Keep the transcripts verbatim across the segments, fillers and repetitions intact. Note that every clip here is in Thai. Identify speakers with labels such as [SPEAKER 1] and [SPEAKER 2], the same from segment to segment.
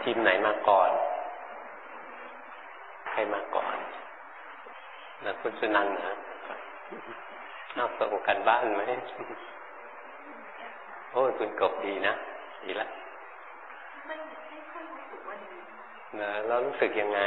[SPEAKER 1] ทีมไหนมาก่อนใครมาก่อนแล้วคุณสุนันท์นะนอกส่งกันบ้านไหมโอ้คุณกบดีนะดีละนะแล้วรู้สึกยังไง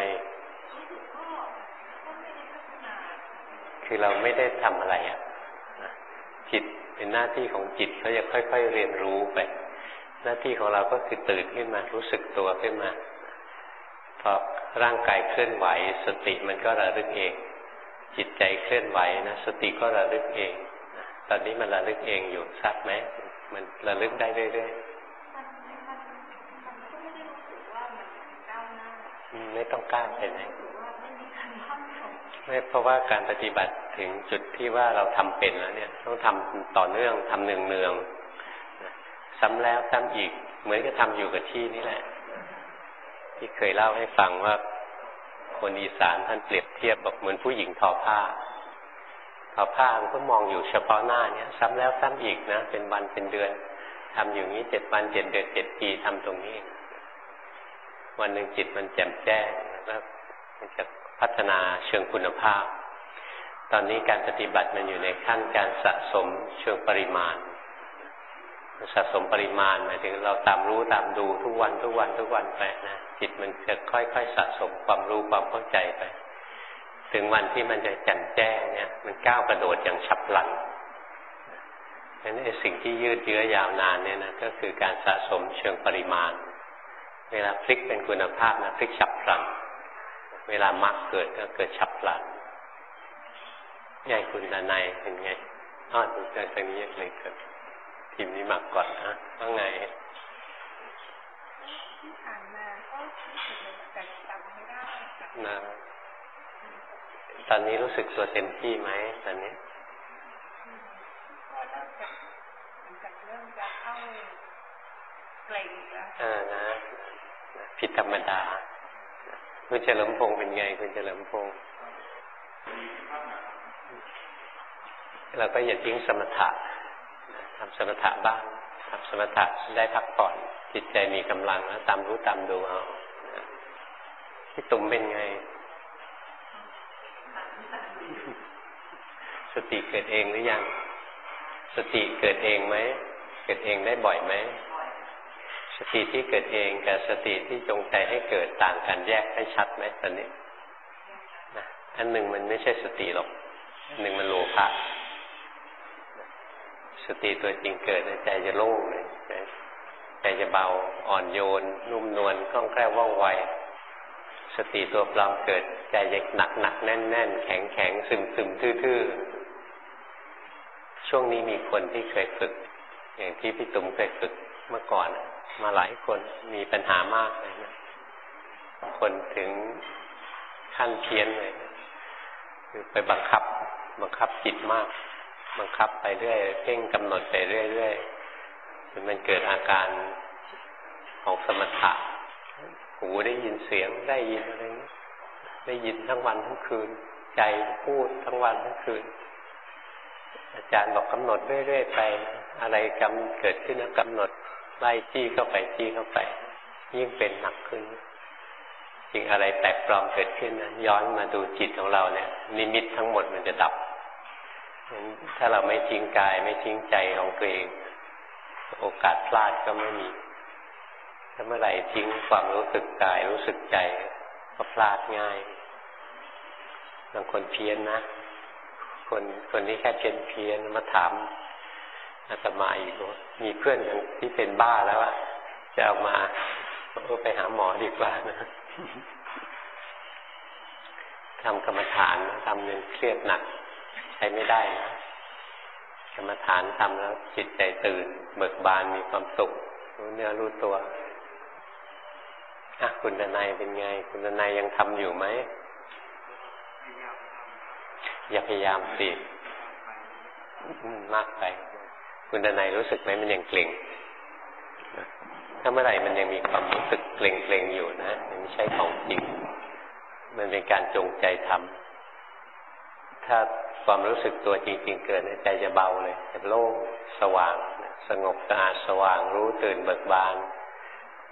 [SPEAKER 1] คือเราไม่ได้ทำอะไรอ่ะจิตเป็นหน้าที่ของจิตเขาจะค่อยๆเรียนรู้ไปหน้าที่ของเราก็คือตื่นขึ้นมารู้สึกตัวขึ้นมาพอร่างกายเคลื่อนไหวสติมันก็ระลึกเองจิตใจเคลื่อนไหวนะสติก็ระลึกเองตอนนี้มันระลึกเองอยู่ทราบไหมมันระลึกได้เรื่อยๆไม่ต้องก้าวไปไหนไม่เพราะว่าการปฏิบัติถึงจุดที่ว่าเราทำเป็นแล้วเนี่ยต้องทำต่อเนื่องทำเนืองๆซ้ำแล้วซ้ำอีกเหมือนกับทำอยู่กับที่นี่แหละที่เคยเล่าให้ฟังว่าคนอีสานท่านเปรียบเทียบบอกเหมือนผู้หญิงทอผ้าทอผ้ามันก็มองอยู่เฉพาะหน้าเนี่ยซ้ำแล้วซ้ำอีกนะเป็นวันเป็นเดือนทำอยู่นี้เจ็ดวันเจ็ดเดือนเจ็ดปีทำตรงนี้วันหนึ่งจิตมันแจ่มแจ้งแล้วมันจะพัฒนาเชิงคุณภาพตอนนี้การปฏิบัติมันอยู่ในขั้นการสะสมเชิงปริมาณสะสมปริมาณหมายถึงเราตามรู้ตามดูทุกวันทุกวันทุกวันไปนะจิตมันจะค่อยๆสะสมความรู้ความเข้าใจไปถึงวันที่มันจะแจ่มแจ้งเนี่ยมันก้าวกระโดดอย่างฉับพลันฉะนั้นสิ่งที่ยืดเยื้อยาวนานเนี่ยนะก็คือการสะสมเชิงปริมาณเวลาพลิกเป็นคุณภาพนะพลิกฉับพลันเวลามรรคเกิดก็เกิดฉับพลันใหญ่คุณดนัยเป็นไงอ้อดูใจตรงนี้เลยเกิดทีมนี้มาก่อนนะว่าไง
[SPEAKER 2] ที่ผ่านมาก็รู้สึกแต่จำไม่ได้
[SPEAKER 1] นะตอนนี้รู้สึกตัวเต็มที่ไหมตอนนี้
[SPEAKER 2] ก็เริ่มจะจากเริ่มจะเข้าเกร็งแล้ว
[SPEAKER 1] เออนะผิดธรรมดาคุณเฉลิมพงษ์เป็นไงคุณเฉลิมพงษ์เราก็อย่าทิ้งสมถะทำสมถะบ้างทำสมถะได้พักผ่อนจิตใจมีกำลังแล้วตามรู้ตามดูเอาพี่ตุ่มเป็นไงสติเกิดเองหรือยังสติเกิดเองไหมเกิดเองได้บ่อยไหมสติที่เกิดเองกับสติที่จงใจให้เกิดต่างกันแยกให้ชัดไหมตอนนี้นะอันหนึ่งมันไม่ใช่สติหรอกอันหนึ่งมันโลภะสติตัวจริงเกิดใจจะโล่งเลยใจจะเบาอ่อนโยนนุ่มนวลคล่องแคล่วว่องไวสติตัวปลอมเกิดใจจะหนักหนักแน่นแน่นแข็งแข็งซึมซึมทื่อๆช่วงนี้มีคนที่เคยฝึกอย่างที่พี่ตุ้มเคยฝึกเมื่อก่อนมาหลายคนมีปัญหามากเลยนะคนถึงขั้นเพี้ยนเลยคือไปบังคับบังคับจิตมากบังคับไปเรื่อยเพ่งกำหนดไปเรื่อยๆจนมันเกิดอาการของสมถะหูได้ยินเสียงได้ยินอะไรได้ยินทั้งวันทั้งคืนใจพูดทั้งวันทั้งคืนอาจารย์บอกกำหนดเรื่อยๆไปอะไรกำเกิดขึ้นแล้วกำหนดไล่จี้เข้าไปจี้เข้าไปยิ่งเป็นหนักขึ้นจริงอะไรแปลกปลอมเกิดขึ้นนั้นย้อนมาดูจิตของเราเนี่ยนิมิตทั้งหมดมันจะดับถ้าเราไม่ทิ้งกายไม่ทิ้งใจของตัวเองโอกาสพลาดก็ไม่มีถ้าเมื่อไหร่ทิ้งความรู้สึกกายรู้สึกใจก็พลาดง่ายบางคนเพี้ยนนะคนคนนี้แค่เพี้ยนเพี้ยนมาถามอาตมาอีกว่ามีเพื่อนที่เป็นบ้าแล้วอ่ะจะเอามาเออไปหาหมอดีกว่านะทำกรรมฐานทำจนเครียดหนักใช้ไม่ได้นะกรรมฐานทำแล้วจิตใจตื่นเบิกบานมีความสุขรู้เนื้อรู้ตัวอ่ะคุณดนัยเป็นไงคุณดนัยยังทำอยู่ไหมอย่าพยายามสิมากไปคุณดนัยรู้สึกไหมมันยังเกร็งถ้าเมื่อไหร่มันยังมีความรู้สึกเกร็งเกร็งอยู่นะมันไม่ใช่ของจริงมันเป็นการจงใจทำถ้าความรู้สึกตัวจริงๆเกิดใจจะเบาเลยจะโล่งสว่างสงบสะอาดสว่างรู้ตื่นเบิกบาน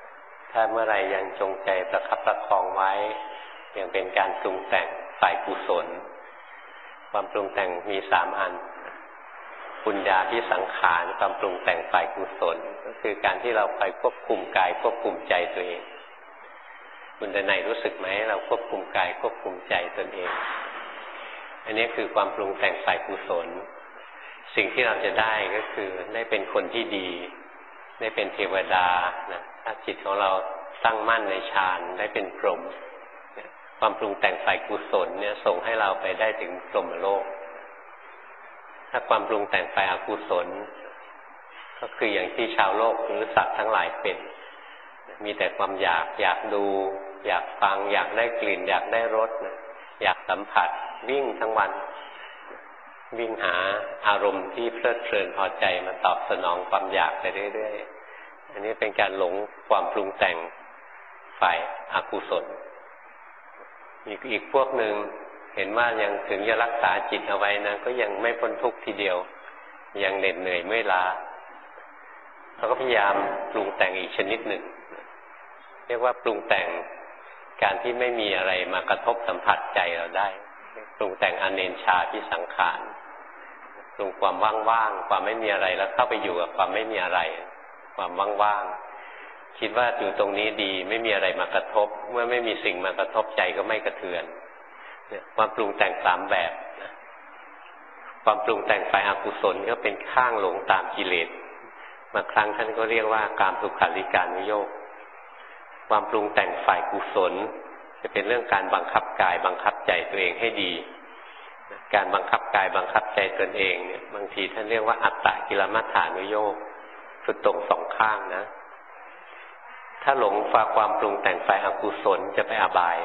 [SPEAKER 1] ถ้าเมื่อไรยังจงใจประคับประคองไว้ยังเป็นการปรุงแต่งฝ่ายกุศลความปรุงแต่งมีสามอันปุญญาที่สังขารความปรุงแต่งฝ่ายกุศลก็คือการที่เราไปควบคุมกายควบคุมใจตัวเองคุณแต่ไหนรู้สึกไหมเราควบคุมกายควบคุมใจตนเองอันนี้คือความปรุงแต่งฝ่ายกุศลสิ่งที่เราจะได้ก็คือได้เป็นคนที่ดีได้เป็นเทวดานะถ้าจิตของเราตั้งมั่นในฌานได้เป็นพรหมความปรุงแต่งฝ่ายกุศลเนี่ยส่งให้เราไปได้ถึงพรหมโลกถ้าความปรุงแต่งฝ่ายอกุศลก็คืออย่างที่ชาวโลกหรือสัตว์ทั้งหลายเป็นมีแต่ความอยากอยากดูอยากฟังอยากได้กลิ่นอยากได้รสนะอยากสัมผัสวิ่งทั้งวันวิ่งหาอารมณ์ที่เพลิดเพลินพอใจมาตอบสนองความอยากไปเรื่อยๆอันนี้เป็นการหลงความปรุงแต่งฝ่ายอกุศลอีกอีกพวกหนึ่งเห็นว่ายังถึงจะรักษาจิตเอาไว้นะก็ยังไม่พ้นทุกข์ทีเดียวยังเหน็ดเหนื่อยเมื่อยล้าเขาก็พยายามปรุงแต่งอีกชนิดหนึ่งเรียกว่าปรุงแต่งการที่ไม่มีอะไรมากระทบสัมผัสใจเราได้ปรุงแต่งอเนชชาที่สังขารปรุงความว่างๆความไม่มีอะไรแล้วเข้าไปอยู่กับความไม่มีอะไรความว่างๆคิดว่าอยู่ตรงนี้ดีไม่มีอะไรมากระทบเมื่อไม่มีสิ่งมากระทบใจก็ไม่กระเทือนความปรุงแต่งสามแบบความปรุงแต่งฝ่ายอกุศลก็เป็นข้างหลงตามกิเลสบางครั้งท่านก็เรียกว่ากามสุขาริการนุโยคความปรุงแต่งฝ่ายกุศลจะเป็นเรื่องการบังคับกายบังคับใจตัวเองให้ดีการบังคับกายบังคับใจตนเองเนี่ยบางทีท่านเรียกว่าอัตตกิลมัฏฐานุโยคคือตรงสองข้างนะถ้าหลงฝ่าความปรุงแต่งฝ่ายอกุศลจะไปอบาย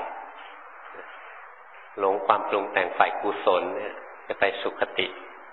[SPEAKER 1] หลงความปรุงแต่งฝ่ายกุศลเนี่ยจะไปสุคติ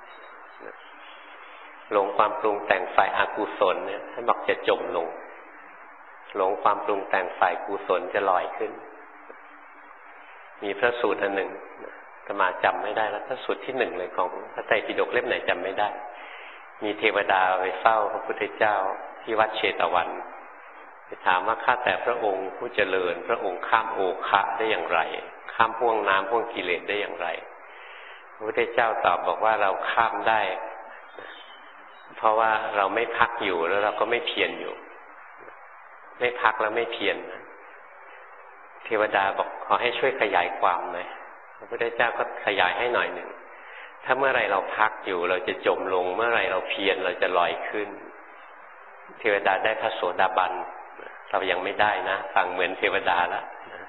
[SPEAKER 1] หลงความปรุงแต่งฝ่ายอกุศลเนี่ยท่านบอกจะจมลงหลงความปรุงแต่งฝ่ายกุศลจะลอยขึ้นมีพระสูตรอันหนึ่งอาตมาจำไม่ได้แล้วพระสูตรที่หนึ่งเลยของพระไตรปิฎกเล่มไหนจำไม่ได้มีเทวดาไปเฝ้าพระพุทธเจ้าที่วัดเชตวันไปถามว่าข้าแต่พระองค์ผู้เจริญพระองค์ข้ามโอคะได้อย่างไรข้ามพ่วงน้ำพ่วงกิเลสได้อย่างไรพระพุทธเจ้าตอบบอกว่าเราข้ามได้เพราะว่าเราไม่พักอยู่แล้วเราก็ไม่เพียรอยู่ไม่พักแล้วไม่เพียรเทวดาบอกขอให้ช่วยขยายความหน่อยพระพุทธเจ้าก็ขยายให้หน่อยหนึ่งถ้าเมื่อไรเราพักอยู่เราจะจมลงเมื่อไรเราเพียรเราจะลอยขึ้นเทวดาได้พระโสดาบันเรายังไม่ได้นะฟังเหมือนเทวดาแล้ว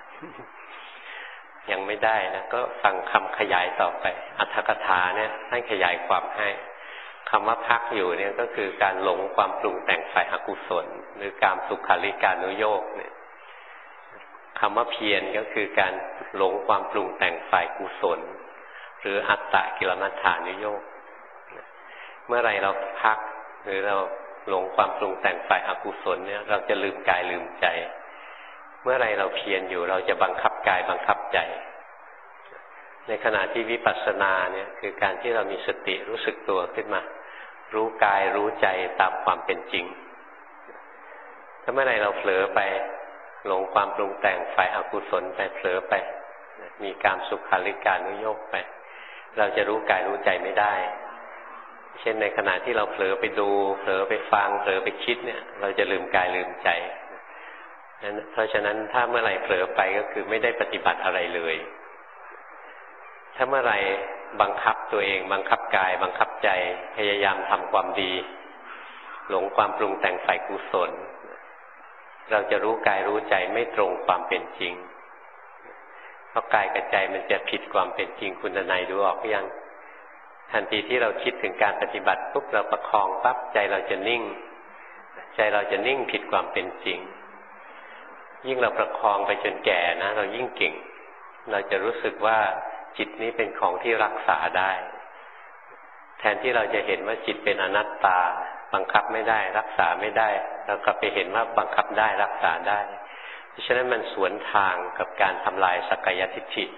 [SPEAKER 1] ยังไม่ได้นะก็ฟังคำขยายต่อไปอรรถกถาเนี่ยท่านขยายความให้คำว่าพักอยู่เนี่ยก็คือการหลงความปรุงแต่งฝ่ายอกุศลหรือกามสุขาริการนุโยคเนี่ยคำว่าเพียรก็คือการหลงความปรุงแต่งฝ่ายกุศลหรืออัตตกิลมัฏฐานุโยคเมื่อไรเราพักหรือเราหลงความปรุงแต่งฝ่ายอกุศลเนี่ยเราจะลืมกายลืมใจเมื่อไรเราเพียรอยู่เราจะบังคับกายบังคับใจในขณะที่วิปัสสนาเนี่ยคือการที่เรามีสติรู้สึกตัวขึ้นมารู้กายรู้ใจตามความเป็นจริงถ้าเมื่อไรเราเผลอไปหลงความปรุงแต่งฝ่ายอกุศลไปเผลอไปมีกามสุขาริการนุโยคไปเราจะรู้กายรู้ใจไม่ได้เช่นในขณะที่เราเผลอไปดูเผลอไปฟังเผลอไปคิดเนี่ยเราจะลืมกายลืมใจเพราะฉะนั้นถ้าเมื่อไหร่เผลอไปก็คือไม่ได้ปฏิบัติอะไรเลยถ้าเมื่อไหร่บังคับตัวเองบังคับกายบังคับใจพยายามทำความดีหลงความปรุงแต่งฝ่ายกุศลเราจะรู้กายรู้ใจไม่ตรงความเป็นจริงเพราะกายกับใจมันจะผิดความเป็นจริงคุณนายดูออกหรือยังทันทีที่เราคิดถึงการปฏิบัติปุ๊บเราประคองปั๊บใจเราจะนิ่งใจเราจะนิ่งผิดความเป็นจริงยิ่งเราประคองไปจนแก่นะเรายิ่งเก่งเราจะรู้สึกว่าจิตนี้เป็นของที่รักษาได้แทนที่เราจะเห็นว่าจิตเป็นอนัตตาบังคับไม่ได้รักษาไม่ได้เรากลับไปเห็นว่าบังคับได้รักษาได้เพราะฉะนั้นมันสวนทางกับการทำลายสักกายทิฏฐิ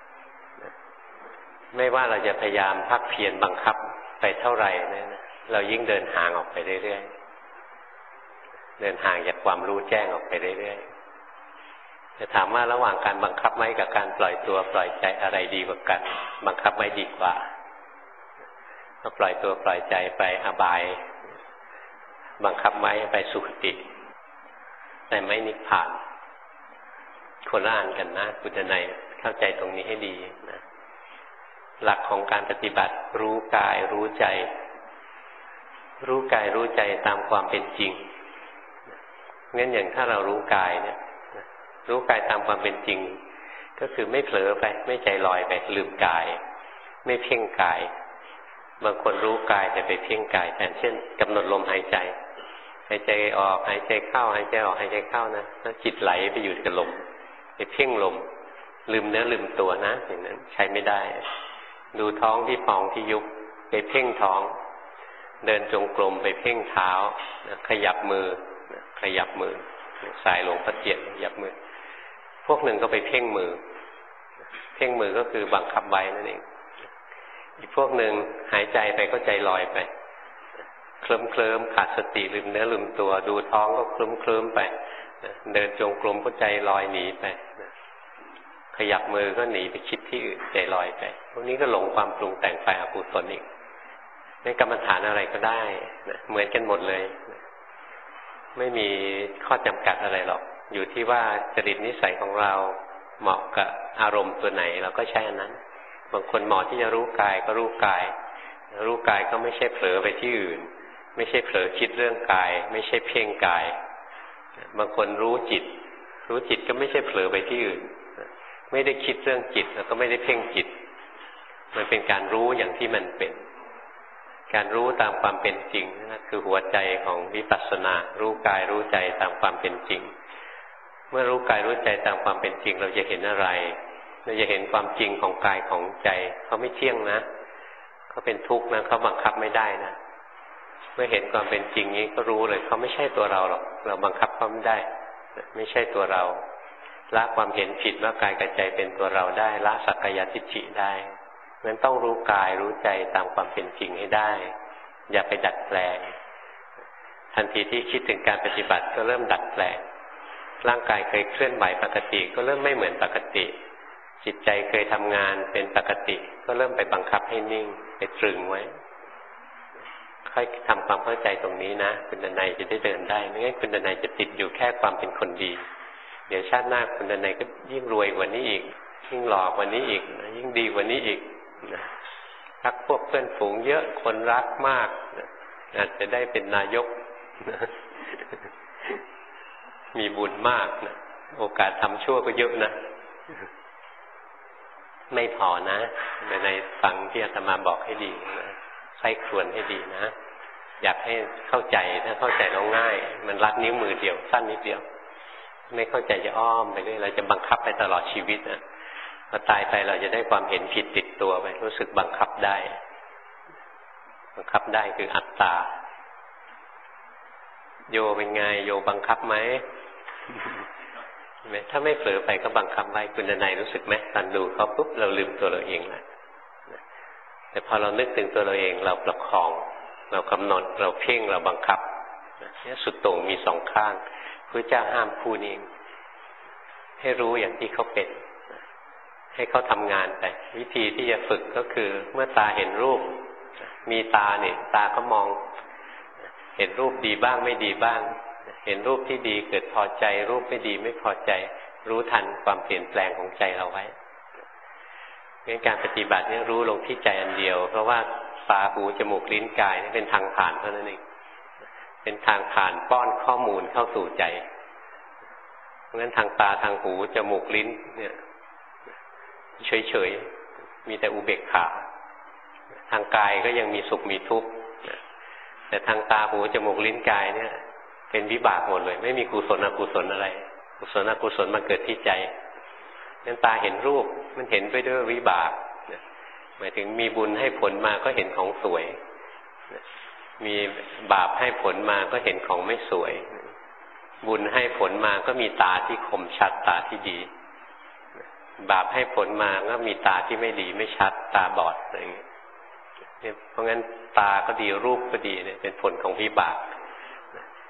[SPEAKER 1] ไม่ว่าเราจะพยายามภาคเพียรบังคับไปเท่าไหร่เนี่ยเรายิ่งเดินห่างออกไปเรื่อยๆเดินห่างจากความรู้แจ้งออกไปเรื่อยๆจะถามว่าระหว่างการบังคับไว้กับการปล่อยตัวปล่อยใจอะไรดีกว่ากันบังคับไว้ดีกว่าก็ปล่อยตัวปล่อยใจไปอบายบังคับไว้ไปสุคติแต่ไม่นิพพานคนละอันกันนะคุณจะในเข้าใจตรงนี้ให้ดีนะหลักของการปฏิบัติรู้กายรู้ใจรู้กายรู้ใจตามความเป็นจริงงั้นอย่างถ้าเรารู้กายเนี่ยรู้กายตามความเป็นจริงก็คือไม่เผลอไปไม่ใจลอยไปลืมกายไม่เพ่งกายบางคนรู้กายแต่ไปเพ่งกายแทนเช่นกำหนดลมหายใจหายใจออกหายใจเข้าหายใจออกหายใจเข้านะแล้วจิตไหลไปอยู่กับลมไปเพ่งลมลืมเนื้อลืมตัวนะอย่างนั้นใช้ไม่ได้ดูท้องที่พองที่ยุบไปเพ่งท้องเดินจงกรมไปเพ่งเท้าขยับมือขยับมือสายลงพระเจียรขยับมือพวกหนึ่งก็ไปเพ่งมือเพ่งมือก็คือบังคับไว้นั่นเองอีกพวกหนึ่งหายใจไปก็ใจลอยไปเคลิ้มเคลิ้มขาดสติลืมเนื้อลืมตัวดูท้องก็เคลิ้มเคลิ้มไปเดินจงกรมก็ใจลอยหนีไปขยับมือก็หนีไปคิดที่อื่นใจลอยไปพวกนี้ก็หลงความปรุงแต่งไปอกุศลอีกในกรรมฐานอะไรก็ได้นะเหมือนกันหมดเลยนะไม่มีข้อจำกัดอะไรหรอกอยู่ที่ว่าจริตนิสัยของเราเหมาะกับอารมณ์ตัวไหนเราก็ใช้อันนั้นบางคนเหมาะที่จะรู้กายก็รู้กายรู้กายก็ไม่ใช่เผลอไปที่อื่นไม่ใช่เผลอคิดเรื่องกายไม่ใช่เพ่งกายบางคนรู้จิตรู้จิตก็ไม่ใช่เผลอไปที่อื่นไม่ได้คิดเรื่องจิตแล้วก็ไม่ได้เพ่งจิตมันเป็นการรู้อย่างที่มันเป็นการรู้ตามความเป็นจริงนั่นคือหัวใจของวิปัสสนารู้กายรู้ใจตามความเป็นจริงเมื่อรู้กายรู้ใจตามความเป็นจริงเราจะเห็นอะไรเราจะเห็นความจริงของกายของใจเขาไม่เที่ยงนะเขาเป็นทุกข์นะเขาบังคับไม่ได้นะเมื่อเห็นความเป็นจริงนี้ก็รู้เลยเขาไม่ใช่ตัวเราหรอกเราบังคับเขาไม่ได้ไม่ใช่ตัวเราละความเห็นผิดว่ากายกับใจเป็นตัวเราได้ละสักกายทิฏฐิได้งั้นต้องรู้กายรู้ใจตามความเป็นจริงให้ได้อย่าไปดัดแปลงทันทีที่คิดถึงการปฏิบัติก็เริ่มดัดแปลงร่างกายเคยเคลื่อนไหวปกติก็เริ่มไม่เหมือนปกติจิตใจเคยทำงานเป็นปกติก็เริ่มไปบังคับให้นิ่งไปตรึงไว้ค่อยทำความเข้าใจตรงนี้นะคุณดนัยจะได้เดินได้ไม่งั้นคุณดนัยจะติดอยู่แค่ความเป็นคนดีเดี๋ยวชาติหน้าคุณดนัยก็ยิ่งรวยกว่านี้อีกยิ่งหล่อกว่านี้อีกยิ่งดีกว่านี้อีกรักพวกเพื่อนฝูงเยอะคนรักมากอาจจะได้เป็นนายกมีบุญมากนะโอกาสทำชั่วก็เยอะนะไม่พอนะในฟังที่อาตมาบอกให้ดีนะใช้ครวญให้ดีนะอยากให้เข้าใจถ้าเข้าใจแล้วง่ายมันรัดนิ้วมือเดียวสั้นนิดเดียวไม่เข้าใจจะอ้อมไปเรื่อยเราจะบังคับไปตลอดชีวิตนะพอตายไปเราจะได้ความเห็นผิดติดตัวไปรู้สึกบังคับได้บังคับได้คืออัตตาโยเป็นไงโยบังคับไหมถ้าไม่เผลอไปก็บังคับไว้คุณนายรู้สึกไหมตอนดูเขาปุ๊บเราลืมตัวเราเองแหละแต่พอเรานึกถึงตัวเราเองเราประคองเรากำหนดเราเพ่งเราบังคับนี่สุดโต่งมีสองข้างพระเจ้าห้ามพูดเองให้รู้อย่างที่เขาเป็นให้เขาทำงานไปวิธีที่จะฝึกก็คือเมื่อตาเห็นรูปมีตาเนี่ยตาก็มองเห็นรูปดีบ้างไม่ดีบ้างเห็นรูปที่ดีเกิดพอใจรูปไม่ดีไม่พอใจรู้ทันความเปลี่ยนแปลงของใจเราไว้งั้นการปฏิบัติเนี่ยรู้ลงที่ใจอันเดียวเพราะว่าตาหูจมูกลิ้นกายนี่เป็นทางผ่านเท่านั้นเองเป็นทางผ่านป้อนข้อมูลเข้าสู่ใจเพราะงั้นทางตาทางหูจมูกลิ้นเนี่ยเฉยๆมีแต่อุเบกขาทางกายก็ยังมีสุขมีทุกข์แต่ทางตาหูจมูกลิ้นกายเนี่ยเป็นวิบากหมดเลยไม่มีกุศลอกุศลอะไรกุศลอกุศลมันเกิดที่ใจงั้นตาเห็นรูปมันเห็นไปด้วยวิบากหมายถึงมีบุญให้ผลมาก็เห็นของสวยมีบาปให้ผลมาก็เห็นของไม่สวยบุญให้ผลมาก็มีตาที่คมชัดตาที่ดีบาปให้ผลมาก็มีตาที่ไม่ดีไม่ชัดตาบอดอะไรอย่างเงี้ยเพราะงั้นตาก็ดีรูปก็ดีเนี่ยเป็นผลของวิบาก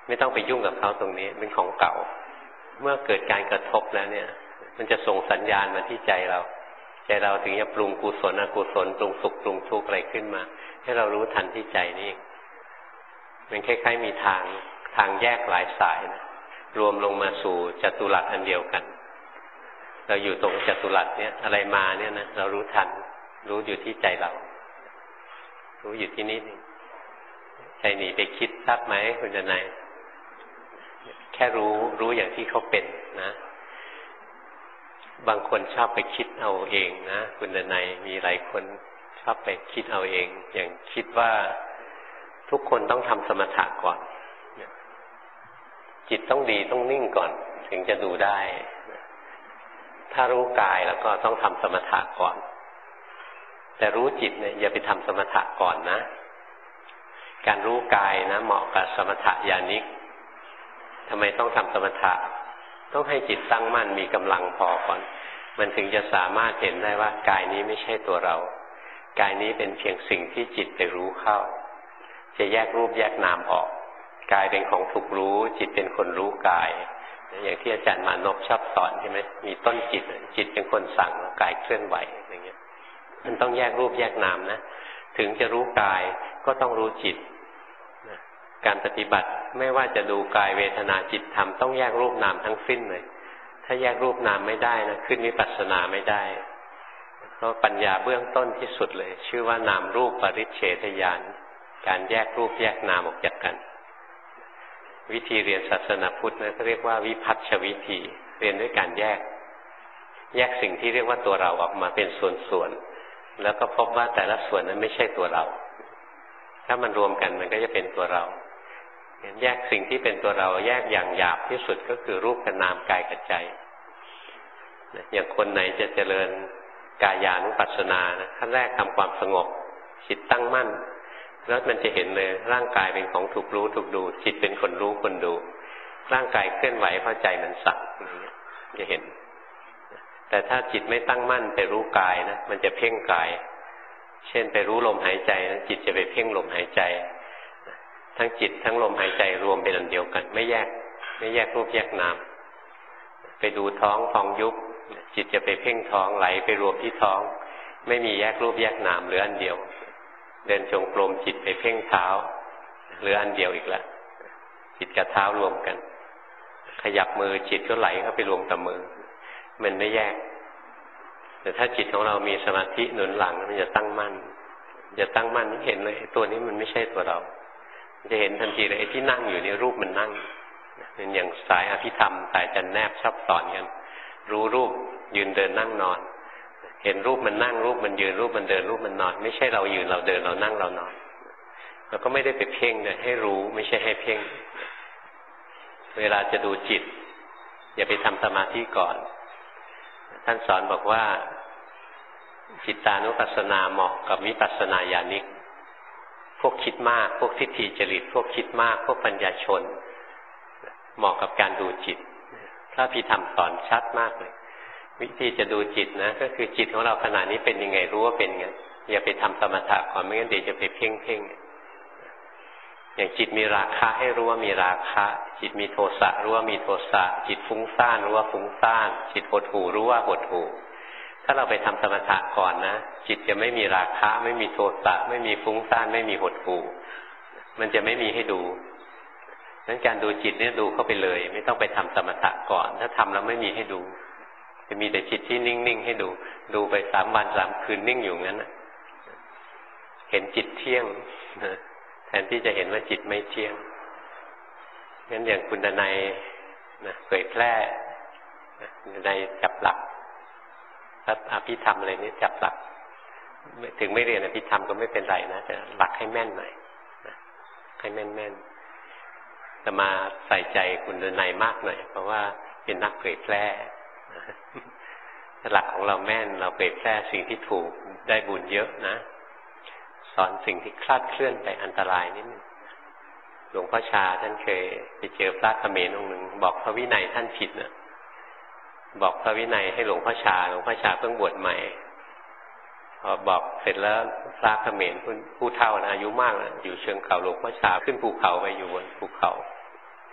[SPEAKER 1] ไม่ต้องไปยุ่งกับเขาตรงนี้เป็นของเก่าเมื่อเกิดการกระทบแล้วเนี่ยมันจะส่งสัญญาณมาที่ใจเราใจเราถึงจะปรุงกุศลอกุศลปรุงสุขปรุงทุกข์อะไรขึ้นมาให้เรารู้ทันที่ใจนี่มันคล้ายๆมีทางทางแยกหลายสายนะรวมลงมาสู่จัตุรัสอันเดียวกันเราอยู่ตรงจัตุรัสเนี่ยอะไรมาเนี่ยนะเรารู้ทันรู้อยู่ที่ใจเรารู้อยู่ที่นี่ใจหนีไปคิดทราบไหมคุณดนัยแค่รู้รู้อย่างที่เขาเป็นนะบางคนชอบไปคิดเอาเองนะคุณดนัยมีหลายคนชอบไปคิดเอาเองอย่างคิดว่าทุกคนต้องทำสมถะก่อนจิตต้องดีต้องนิ่งก่อนถึงจะดูได้ถ้ารู้กายแล้วก็ต้องทำสมถะก่อนแต่รู้จิตเนี่ยอย่าไปทำสมถะก่อนนะการรู้กายนะเหมาะกับสมถะญาณิกทำไมต้องทำสมถะต้องให้จิตตั้งมั่นมีกำลังพอก่อนมันถึงจะสามารถเห็นได้ว่ากายนี้ไม่ใช่ตัวเรากายนี้เป็นเพียงสิ่งที่จิตไปรู้เข้าจะแยกรูปแยกนามออกกายเป็นของถูกรู้จิตเป็นคนรู้กายอย่างที่อาจารย์มานพชอบสอนใช่ไหมมีต้นจิตจิตเป็นคนสั่งแล้วกายเคลื่อนไหวอย่างเงี้ยมันต้องแยกรูปแยกนามนะถึงจะรู้กายก็ต้องรู้จิตการปฏิบัติไม่ว่าจะดูกายเวทนาจิตธรรมต้องแยกรูปนามทั้งสิ้นเลยถ้าแยกรูปนามไม่ได้นะขึ้นวิปัสสนาไม่ได้เพราะปัญญาเบื้องต้นที่สุดเลยชื่อว่านามรูปปริច្เฉทญาณการแยกรูปแยกนามออกจากกันวิธีเรียนศาสนาพุทธนะเขาเรียกว่าวิพัฒชวิธีเรียนด้วยการแยกแยกสิ่งที่เรียกว่าตัวเราออกมาเป็นส่วนๆแล้วก็พบว่าแต่ละส่วนนั้นไม่ใช่ตัวเราถ้ามันรวมกันมันก็จะเป็นตัวเราแยกสิ่งที่เป็นตัวเราแยกอย่างหยาบที่สุดก็คือรูปกับนามกายกับใจอย่างคนไหนจะเจริญกายานุปัสสนานะขั้นแรกทำความสงบจิตตั้งมั่นแล้วมันจะเห็นเลยร่างกายเป็นของถูกรู้ถูกดูจิตเป็นคนรู้คนดูร่างกายเคลื่อนไหวเพราะใจมันสั่งจะเห็นแต่ถ้าจิตไม่ตั้งมั่นไปรู้กายนะมันจะเพ่งกายเช่นไปรู้ลมหายใจนะจิตจะไปเพ่งลมหายใจทั้งจิตทั้งลมหายใจรวมเป็นอันเดียวกันไม่แยกไม่แยกรูปแยกนามไปดูท้องท้องยุบจิตจะไปเพ่งท้องไหลไปรวมที่ท้องไม่มีแยกรูปแยกนามเหลืออันเดียวเดินจงกรมจิตไปเพ่งเท้าเหลืออันเดียวอีกแล้วจิตกับเท้ารวมกันขยับมือจิตก็ไหลเข้าไปรวมกับมือมันไม่แยกแต่ถ้าจิตของเรามีสมาธิหนุนหลังมันจะตั้งมั่นจะตั้งมั่นเห็นเลยตัวนี้มันไม่ใช่ตัวเราจะเห็นทันทีเลยไอ้ที่นั่งอยู่ในรูปมันนั่งเป็นอย่างสายอภิธรรมสายจันแนบชอบสอนกันรู้รูปยืนเดินนั่งนอนเห็นรูปมันนั่งรูปมันยืนรูปมันเดินรูปมันนอนไม่ใช่เรายืนเราเดินเรานั่งเรานอนแล้วก็ไม่ได้ไปเพ่งเลยให้รู้ไม่ใช่ให้เพ่งเวลาจะดูจิตอย่าไปทำสมาธิก่อนท่านสอนบอกว่าจิตตานุปัสสนาเหมาะกับวิปัสสนาญาณิกพวกคิดมากพวกทิฏฐิจริตพวกคิดมากพวกปัญญาชนเหมาะกับการดูจิตพระพิธรรมสอนชัดมากเลยวิธีจะดูจิตนะก็คือจิตของเราขณะนี้เป็นยังไงรู้ว่าเป็นไงอย่าไปทำสมถะก่อนไม่งั้นเดี๋ยวจะไปเพ่งเพ่งอย่างจิตมีราคะให้รู้ว่ามีราคะจิตมีโทสะรู้ว่ามีโทสะจิตฟุ้งซ่านรู้ว่าฟุ้งซ่านจิตหดหู่รู้ว่าหดหู่ถ้าเราไปทำสมถะก่อนนะจิตจะไม่มีราคะไม่มีโทสะไม่มีฟุ้งซ่านไม่มีหดหู่มันจะไม่มีให้ดูงั้นการดูจิตเนี่ยดูเข้าไปเลยไม่ต้องไปทำสมถะก่อนถ้าทำแล้วไม่มีให้ดูจะมีแต่จิตที่นิ่งๆให้ดูดูไปสามวันสามคืนนิ่งอยู่งั้นนะเห็นจิตเที่ยงแทนที่จะเห็นว่าจิตไม่เที่ยงงั้นอย่างคุณดนัยนะเผยแพร่คุณดนัยจับหลักถ้าอภิธรรมอะไรนี้จับหลักถึงไม่เรียนอภิธรรมก็ไม่เป็นไรนะแต่หลักให้แม่นหน่อยให้แม่นๆจะมาใส่ใจคุณดนัยมากหน่อยเพราะว่าเป็นนักเผยแพร่หลักของเราแม่นเราเผยแพร่สิ่งที่ถูกได้บุญเยอะนะสอนสิ่งที่คลาดเคลื่อนไปอันตรายนิดนึงหลวงพ่อชาท่านเคยไปเจอพระเขมรองค์หนึ่งบอกพระวินัยท่านผิดนะบอกพระวินัยให้หลวงพ่อชาหลวงพ่อชาเพิ่งบวชใหม่พอบอกเสร็จแล้วพระเขมรผู้เฒ่านะอายุมากนะอยู่เชิงเขาหลวงพ่อชาขึ้นภูเขาไปอยู่บนภูเขา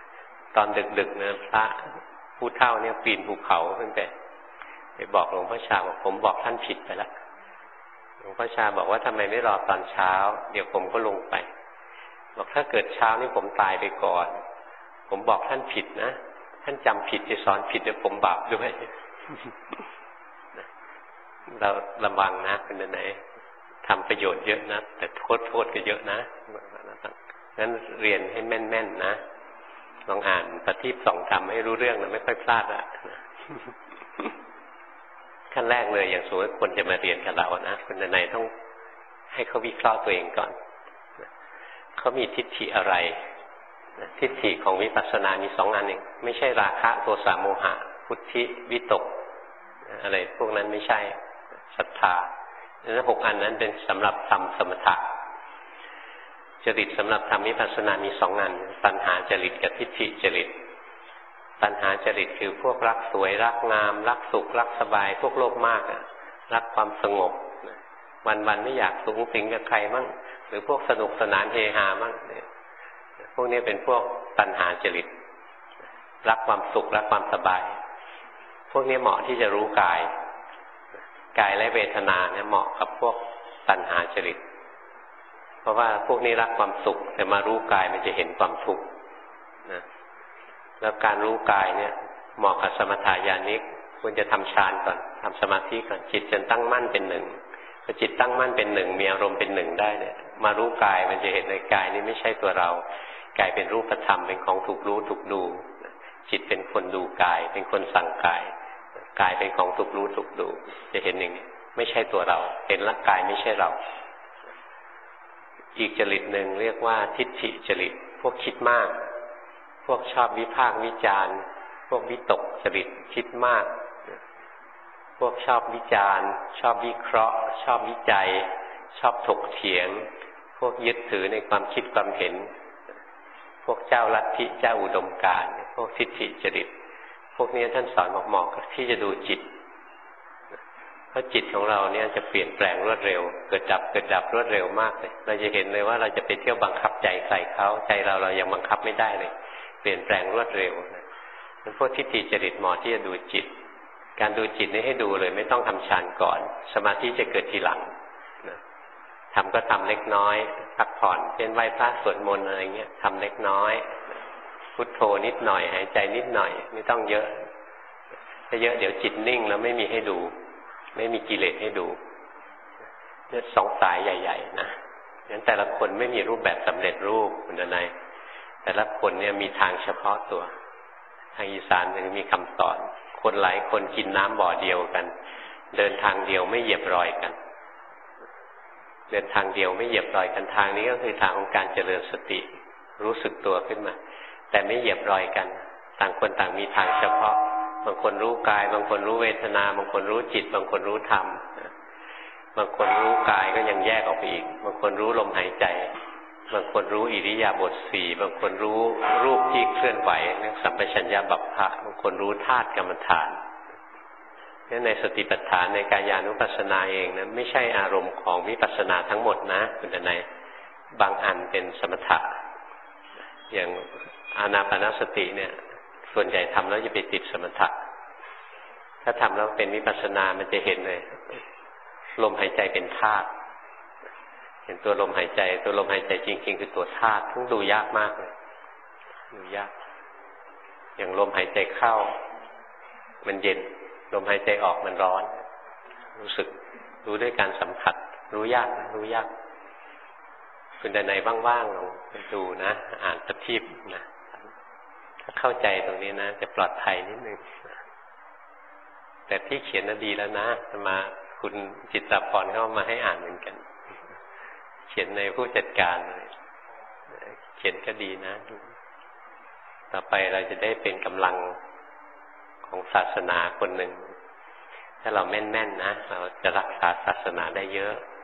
[SPEAKER 1] ตอนดึกๆนะพระผู้เฒ่าเนี่ยปีนภูเขาขึ้นไปไปบอกหลวงพ่อชาบอกผมบอกท่านผิดไปแล้วหลวงพ่อชาบอกว่าทำไมไม่รอตอนเช้าเดี๋ยวผมก็ลงไปบอกถ้าเกิดเช้านี่ผมตายไปก่อนผมบอกท่านผิดนะท่านจำผิดจะสอนผิดเดี๋ยวผมบาปด้วยเราระวังนะเป็นไหนทำประโยชน์เยอะนะแต่โทษโทษก็เยอะนะงั้นเรียนให้แม่นๆนะลองอ่านปฏิปสองธรรมให้รู้เรื่องนะไม่ค่อยพลาดละขั้นแรกเลยอย่างสมมติคนจะมาเรียนกับเรานะคนไหนต้องให้เขาวิเคราะห์ตัวเองก่อนเขามีทิฏฐิอะไรทิฏฐิของวิปัสสนามีสองอันเองไม่ใช่ราคะโทสะโมหะพุทธิวิตกอะไรพวกนั้นไม่ใช่ศรัทธาแล้วหกอันนั้นเป็นสำหรับทำสมถะจริตสำหรับทำวิปัสสนามีสองอันตัณหาจริตกับทิฏฐิจริตตัณหาจริตคือพวกรักสวยรักงามรักสุขรักสบายพวกโลภมากอ่ะรักความสงบวันๆไม่อยากสูงสิงกับใครมั่งหรือพวกสนุกสนานเฮฮามั่งพวกนี้เป็นพวกตัณหาจริตรักความสุขรักความสบายพวกนี้เหมาะที่จะรู้กายกายและเวทนาเนี่ยเหมาะกับพวกตัณหาจริตเพราะว่าพวกนี้รักความสุขแต่มารู้กายมันจะเห็นความทุกข์นะแล้วการรู้กายเนี่ยเหมาะกับสมถญาณิกควรจะทำฌานก่อนทำสมาธิก่อนจิตจนตั้งมั่นเป็นหนึ่งพอจิตตั้งมั่นเป็นหนึ่งมีอารมณ์เป็นหนึ่งได้เนี่ยมารู้กายมันจะเห็นในกายนี้ไม่ใช่ตัวเรากายเป็นรูปธรรมเป็นของถูกรู้ถูกดูจิตเป็นคนดูกายเป็นคนสั่งกายกายเป็นของถูกรู้ถูกดูจะเห็นอย่างนี้ไม่ใช่ตัวเราเห็นร่างกายไม่ใช่เราอีกจริตหนึ่งเรียกว่าทิฏฐิจริตพวกคิดมากพวกชอบวิพากษ์วิจารณ์พวกวิตกจริตคิดมากพวกชอบวิจารณ์ชอบวิเคราะห์ชอบวิจัยชอบถกเถียงพวกยึดถือในความคิดความเห็นพวกเจ้าลัทธิเจ้าอุดมการณ์พวกทิฏฐิจริตพวกนี้ท่านสอนเหมาะๆที่จะดูจิตเพราะจิตของเราเนี่ยจะเปลี่ยนแปลงรวดเร็วเกิดดับเกิดดับรวดเร็วมากเลยเราจะเห็นเลยว่าเราจะไปเที่ยวบังคับใจใส่เขาใจเราเรายังบังคับไม่ได้เลยเปลี่ยนแปลงรวดเร็วเป็นพวกทิฏฐิจริตเหมาะที่จะดูจิตการดูจิตนี่ให้ดูเลยไม่ต้องทำฌานก่อนสมาธิจะเกิดทีหลังนะทำก็ทำเล็กน้อยพักผ่อนเช่นไหว้พระสวดมนต์อะไรเงี้ยทำเล็กน้อยพุทโธนิดหน่อยหายใจนิดหน่อยไม่ต้องเยอะถ้าเยอะเดี๋ยวจิตนิ่งแล้วไม่มีให้ดูไม่มีกิเลสให้ดูเนี่ยสองสายใหญ่ๆนะงั้นแต่ละคนไม่มีรูปแบบสำเร็จรูปคุณนายแต่ละคนเนี่ยมีทางเฉพาะตัวทางอีสานยังมีคำสอนคนหลายคนกินน้ำบ่อเดียวกันเดินทางเดียวไม่เหยียบรอยกันเดินทางเดียวไม่เหยียบรอยกันทางนี้ก็คือทางของการเจริญสติรู้สึกตัวขึ้นมาแต่ไม่เหยียบรอยกันต่างคนต่างมีทางเฉพาะบางคนรู้กายบางคนรู้เวทนาบางคนรู้จิตบางคนรู้ธรรมบางคนรู้กายก็ยังแยกออกไปอีกบางคนรู้ลมหายใจบางคนรู้อิริยาบถสี่บางคนรู้รูปที่เคลื่อนไหวเรียกสัมปชัญญะบัพพะบางคนรู้ธาตุกรรมฐานนี่ในสติปัฏฐานในกายานุปัสสนาเองนะไม่ใช่อารมณ์ของวิปัสสนาทั้งหมดนะคุณทนายบางอันเป็นสมถะอย่างอานาปานสติเนี่ยส่วนใหญ่ทำแล้วจะไปติดสมถะถ้าทำแล้วเป็นวิปัสสนามันจะเห็นเลยลมหายใจเป็นธาตุเห็นตัวลมหายใจตัวลมหายใจจริงๆคือตัวธาตุทั้งดูยากมากเลยดูยากอย่างลมหายใจเข้ามันเย็นลมหายใจออกมันร้อนรู้สึกรู้ด้วยการสัมผัสรู้ยากนะรู้ยากคุณใดๆว่างๆลองไปดูนะอ่านปฏิปนะถ้าเข้าใจตรงนี้นะจะปลอดภัยนิดนึงแต่ที่เขียนน่ะดีแล้วนะมาคุณจิตตพรเข้ามาให้อ่านเหมือนกันเขียนในผู้จัดการเขียนก็ดีนะต่อไปเราจะได้เป็นกำลังของศาสนาคนหนึ่งถ้าเราแม่นๆนะเราจะรักษาศาสนาได้เยอะ